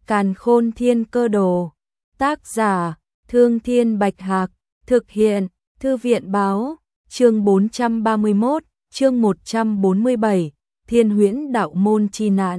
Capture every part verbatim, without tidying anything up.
Càn Khôn Thiên Cơ Đồ. Tác giả: Thương Thiên Bạch Hạc. Thực hiện: Thư viện báo. Chương bốn trăm ba mươi mốt, chương một trăm bốn mươi bảy, Thiên Huyễn Đạo Môn chi nạn.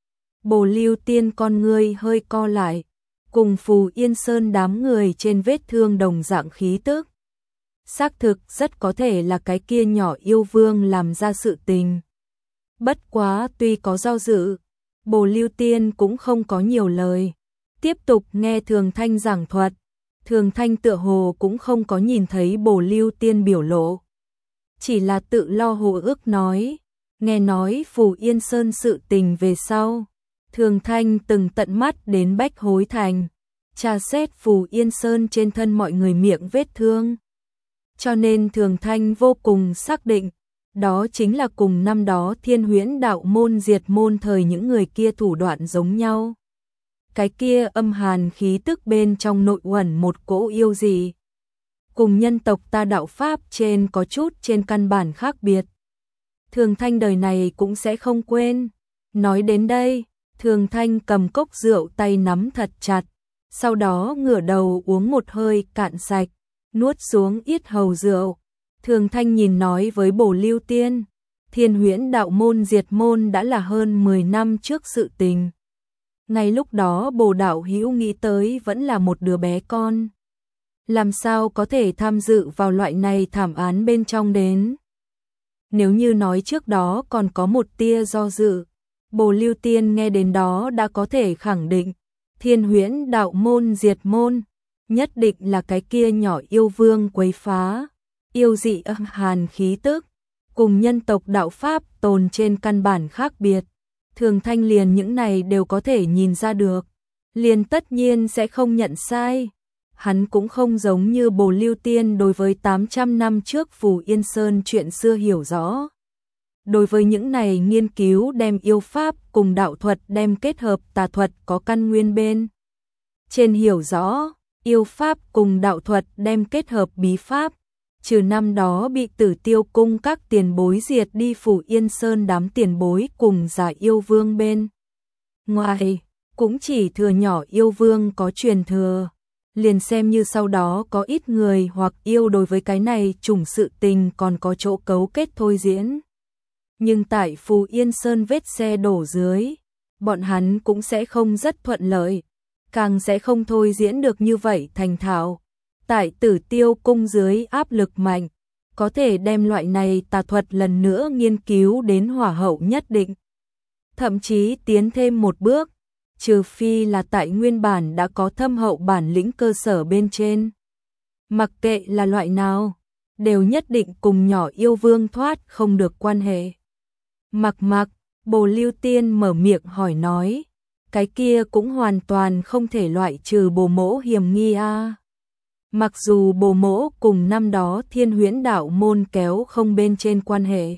Bồ Lưu Tiên con ngươi hơi co lại, cùng Phù Yên Sơn đám người trên vết thương đồng dạng khí tức. Xác thực rất có thể là cái kia nhỏ yêu vương làm ra sự tình. Bất quá tuy có do dự, Bồ Lưu Tiên cũng không có nhiều lời, tiếp tục nghe Thường Thanh giảng thuật. Thường Thanh tựa hồ cũng không có nhìn thấy Bồ Lưu Tiên biểu lộ, chỉ là tự lo hồ ước nói, nghe nói Phù Yên Sơn sự tình về sau. Thường Thanh từng tận mắt đến Bách Hối Thành, tra xét Phù Yên Sơn trên thân mọi người miệng vết thương. Cho nên Thường Thanh vô cùng xác định, đó chính là cùng năm đó Thiên Huyễn Đạo Môn diệt môn thời những người kia thủ đoạn giống nhau. Cái kia âm hàn khí tức bên trong nội uẩn một cỗ yêu dị, cùng nhân tộc ta đạo Pháp trên có chút trên căn bản khác biệt. Thường Thanh đời này cũng sẽ không quên. Nói đến đây, Thường Thanh cầm cốc rượu tay nắm thật chặt, sau đó ngửa đầu uống một hơi cạn sạch, nuốt xuống yết hầu rượu. Thường Thanh nhìn nói với Bồ Lưu Tiên, Thiên Huyễn Đạo Môn diệt môn đã là hơn mười năm trước sự tình. Ngay lúc đó Bồ đạo hữu nghĩ tới vẫn là một đứa bé con, làm sao có thể tham dự vào loại này thảm án bên trong đến. Nếu như nói trước đó còn có một tia do dự, Bồ Lưu Tiên nghe đến đó đã có thể khẳng định, Thiên Huyễn Đạo Môn diệt môn, nhất định là cái kia nhỏ yêu vương quấy phá, yêu dị âm hàn khí tức, cùng nhân tộc đạo Pháp tồn trên căn bản khác biệt. Thường Thanh liền những này đều có thể nhìn ra được, liền tất nhiên sẽ không nhận sai. Hắn cũng không giống như Bồ Lưu Tiên đối với tám trăm năm trước Phù Yên Sơn chuyện xưa hiểu rõ. Đối với những này nghiên cứu đem yêu pháp cùng đạo thuật đem kết hợp tà thuật có căn nguyên bên trên hiểu rõ, yêu pháp cùng đạo thuật đem kết hợp bí pháp, trừ năm đó bị Tử Tiêu cung các tiền bối diệt đi Phù Yên Sơn đám tiền bối cùng giả yêu vương bên ngoài, cũng chỉ thừa nhỏ yêu vương có truyền thừa. Liền xem như sau đó có ít người hoặc yêu đối với cái này chủng sự tình còn có chỗ cấu kết thôi diễn. Nhưng tại Phù Yên Sơn vết xe đổ dưới, bọn hắn cũng sẽ không rất thuận lợi, càng sẽ không thôi diễn được như vậy thành thạo. Tại Tử Tiêu cung dưới áp lực mạnh, có thể đem loại này tà thuật lần nữa nghiên cứu đến hỏa hậu nhất định. Thậm chí tiến thêm một bước, trừ phi là tại nguyên bản đã có thâm hậu bản lĩnh cơ sở bên trên. Mặc kệ là loại nào, đều nhất định cùng nhỏ yêu vương thoát không được quan hệ. Mặc mặc, Bồ Lưu Tiên mở miệng hỏi nói, cái kia cũng hoàn toàn không thể loại trừ Bồ mỗ hiểm nghi a. À. Mặc dù Bồ mỗ cùng năm đó Thiên Huyễn Đạo Môn kéo không bên trên quan hệ,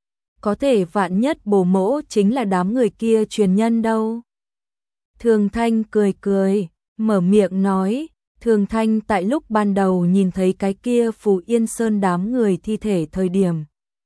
có thể vạn nhất Bồ mỗ chính là đám người kia truyền nhân đâu. Thường Thanh cười cười, mở miệng nói, Thường Thanh tại lúc ban đầu nhìn thấy cái kia Phù Yên Sơn đám người thi thể thời điểm,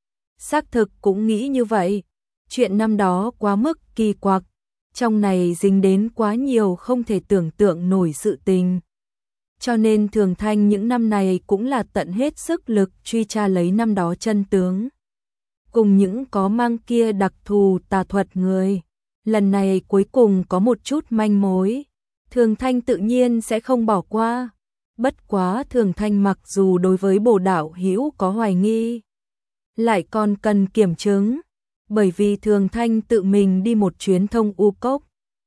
xác thực cũng nghĩ như vậy, chuyện năm đó quá mức kỳ quặc, trong này dính đến quá nhiều không thể tưởng tượng nổi sự tình. Cho nên Thường Thanh những năm này cũng là tận hết sức lực truy tra lấy năm đó chân tướng. Cùng những có mang kia đặc thù tà thuật người, lần này cuối cùng có một chút manh mối, Thường Thanh tự nhiên sẽ không bỏ qua. Bất quá Thường Thanh mặc dù đối với Bồ đạo hữu có hoài nghi, lại còn cần kiểm chứng, bởi vì Thường Thanh tự mình đi một chuyến Thông U Cốc.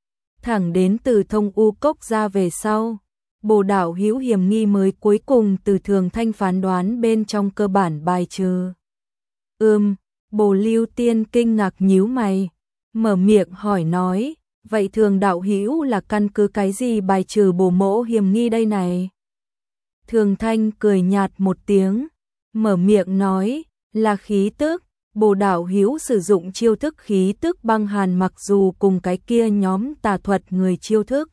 Thẳng đến từ Thông U Cốc ra về sau, Bồ đạo hữu hiểm nghi mới cuối cùng từ Thường Thanh phán đoán bên trong cơ bản bài trừ. Ừm, Bồ Lưu Tiên kinh ngạc nhíu mày, mở miệng hỏi nói, vậy Thường đạo hữu là căn cứ cái gì bài trừ Bồ mỗ hiểm nghi đây này? Thường Thanh cười nhạt một tiếng, mở miệng nói, là khí tức. Bồ đạo hữu sử dụng chiêu thức khí tức băng hàn, mặc dù cùng cái kia nhóm tà thuật người chiêu thức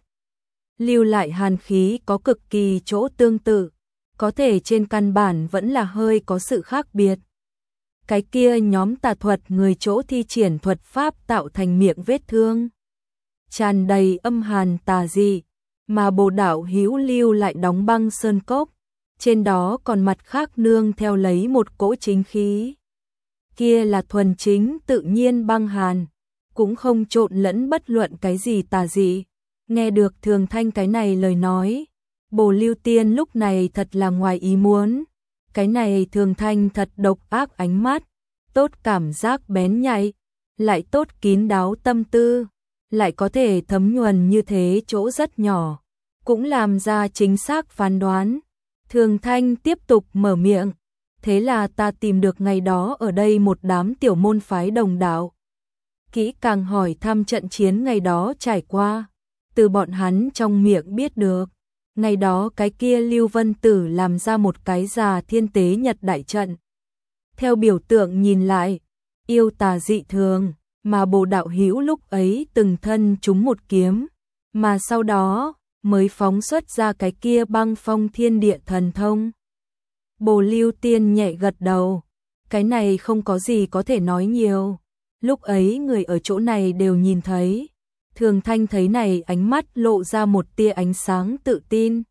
lưu lại hàn khí có cực kỳ chỗ tương tự, có thể trên căn bản vẫn là hơi có sự khác biệt. Cái kia nhóm tà thuật người chỗ thi triển thuật pháp tạo thành miệng vết thương, tràn đầy âm hàn tà dị, mà Bồ đạo hữu lưu lại đóng băng sơn cốc, trên đó còn mặt khác nương theo lấy một cỗ chính khí. Kia là thuần chính tự nhiên băng hàn, cũng không trộn lẫn bất luận cái gì tà dị. Nghe được Thường Thanh cái này lời nói, Bồ Lưu Tiên lúc này thật là ngoài ý muốn. Cái này Thường Thanh thật độc ác ánh mắt, tốt cảm giác bén nhạy, lại tốt kín đáo tâm tư, lại có thể thấm nhuần như thế chỗ rất nhỏ, cũng làm ra chính xác phán đoán. Thường Thanh tiếp tục mở miệng, thế là ta tìm được ngày đó ở đây một đám tiểu môn phái đồng đạo. Kỹ càng hỏi thăm trận chiến ngày đó trải qua, từ bọn hắn trong miệng biết được, ngày đó cái kia Lưu Vân Tử làm ra một cái già thiên tế nhật đại trận. Theo biểu tượng nhìn lại, yêu tà dị thường, mà Bồ đạo hữu lúc ấy từng thân trúng một kiếm, mà sau đó mới phóng xuất ra cái kia băng phong thiên địa thần thông. Bồ Lưu Tiên nhẹ gật đầu, cái này không có gì có thể nói nhiều, lúc ấy người ở chỗ này đều nhìn thấy. Thường Thanh thấy này ánh mắt lộ ra một tia ánh sáng tự tin.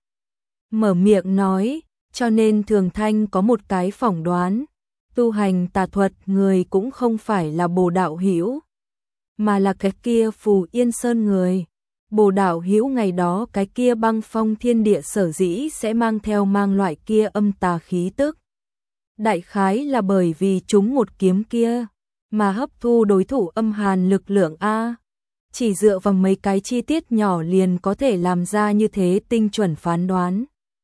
Mở miệng nói, cho nên Thường Thanh có một cái phỏng đoán, tu hành tà thuật người cũng không phải là Bồ đạo hữu, mà là cái kia Phù Yên Sơn người. Bồ đạo hữu ngày đó cái kia băng phong thiên địa sở dĩ sẽ mang theo mang loại kia âm tà khí tức. Đại khái là bởi vì chúng một kiếm kia, mà hấp thu đối thủ âm hàn lực lượng A. Chỉ dựa vào mấy cái chi tiết nhỏ liền có thể làm ra như thế tinh chuẩn phán đoán.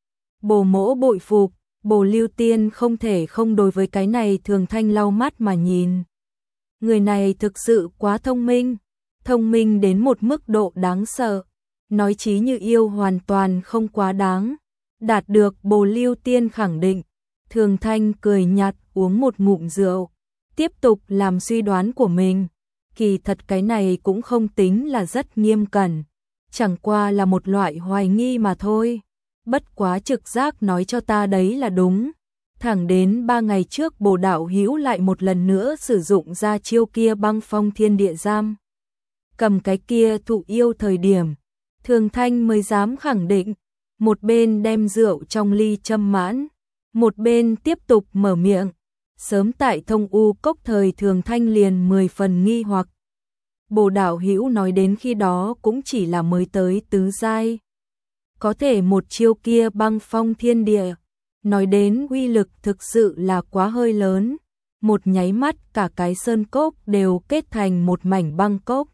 Bồ mỗ bội phục, Bồ Lưu Tiên không thể không đối với cái này Thường Thanh lau mắt mà nhìn. Người này thực sự quá thông minh, thông minh đến một mức độ đáng sợ, nói chí như yêu hoàn toàn không quá đáng. Đạt được Bồ Lưu Tiên khẳng định, Thường Thanh cười nhạt uống một ngụm rượu, tiếp tục làm suy đoán của mình. Kỳ thật cái này cũng không tính là rất nghiêm cẩn, chẳng qua là một loại hoài nghi mà thôi. Bất quá trực giác nói cho ta đấy là đúng. Thẳng đến ba ngày trước Bồ đạo hữu lại một lần nữa sử dụng ra chiêu kia băng phong thiên địa giam, cầm cái kia thụ yêu thời điểm, Thường Thanh mới dám khẳng định. Một bên đem rượu trong ly châm mãn, một bên tiếp tục mở miệng. Sớm tại Thông U Cốc thời Thường Thanh liền mười phần nghi hoặc. Bồ đạo hữu nói đến khi đó cũng chỉ là mới tới tứ giai. Có thể một chiêu kia băng phong thiên địa, nói đến uy lực thực sự là quá hơi lớn. Một nháy mắt cả cái sơn cốc đều kết thành một mảnh băng cốc.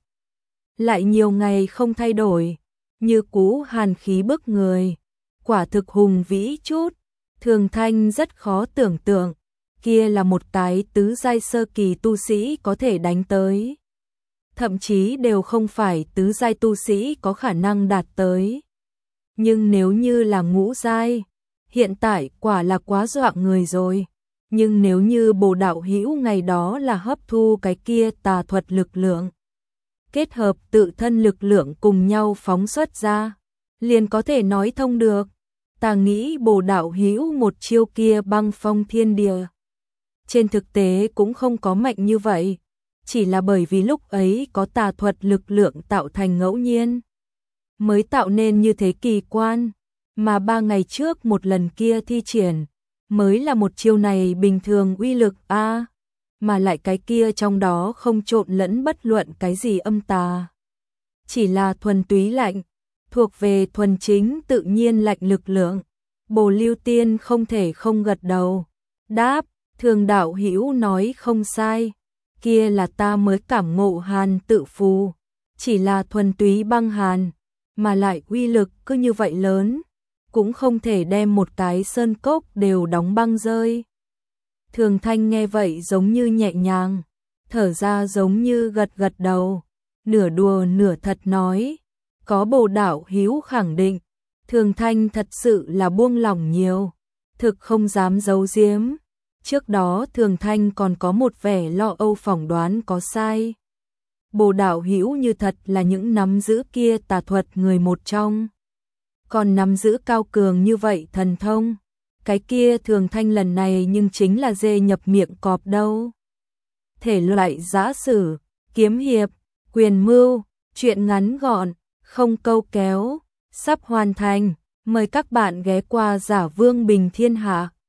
Lại nhiều ngày không thay đổi, như cũ hàn khí bức người. Quả thực hùng vĩ chút, Thường Thanh rất khó tưởng tượng. Kia là một cái tứ giai sơ kỳ tu sĩ có thể đánh tới. Thậm chí đều không phải tứ giai tu sĩ có khả năng đạt tới. Nhưng nếu như là ngũ giai, hiện tại quả là quá dọa người rồi. Nhưng nếu như Bồ đạo hữu ngày đó là hấp thu cái kia tà thuật lực lượng, kết hợp tự thân lực lượng cùng nhau phóng xuất ra, liền có thể nói thông được. Ta nghĩ Bồ đạo hữu một chiêu kia băng phong thiên địa, trên thực tế cũng không có mạnh như vậy, chỉ là bởi vì lúc ấy có tà thuật lực lượng tạo thành ngẫu nhiên, mới tạo nên như thế kỳ quan, mà ba ngày trước một lần kia thi triển, mới là một chiêu này bình thường uy lực a, à, mà lại cái kia trong đó không trộn lẫn bất luận cái gì âm tà, chỉ là thuần túy lạnh, thuộc về thuần chính tự nhiên lạnh lực lượng. Bồ Lưu Tiên không thể không gật đầu, đáp, Thường đạo hữu nói không sai, kia là ta mới cảm ngộ hàn tự phù, chỉ là thuần túy băng hàn, mà lại uy lực cứ như vậy lớn, cũng không thể đem một cái sơn cốc đều đóng băng rơi. Thường Thanh nghe vậy giống như nhẹ nhàng, thở ra giống như gật gật đầu, nửa đùa nửa thật nói, có Bồ đạo hữu khẳng định, Thường Thanh thật sự là buông lỏng nhiều, thực không dám giấu giếm. Trước đó Thường Thanh còn có một vẻ lo âu phỏng đoán có sai. Bồ đạo hữu như thật là những nắm giữ kia tà thuật người một trong, còn nắm giữ cao cường như vậy thần thông, cái kia Thường Thanh lần này nhưng chính là dê nhập miệng cọp đâu. Thể loại giã sử, kiếm hiệp, quyền mưu, Chuyện ngắn gọn, không câu kéo, sắp hoàn thành. Mời các bạn ghé qua Giả Vương Bình Thiên Hạ.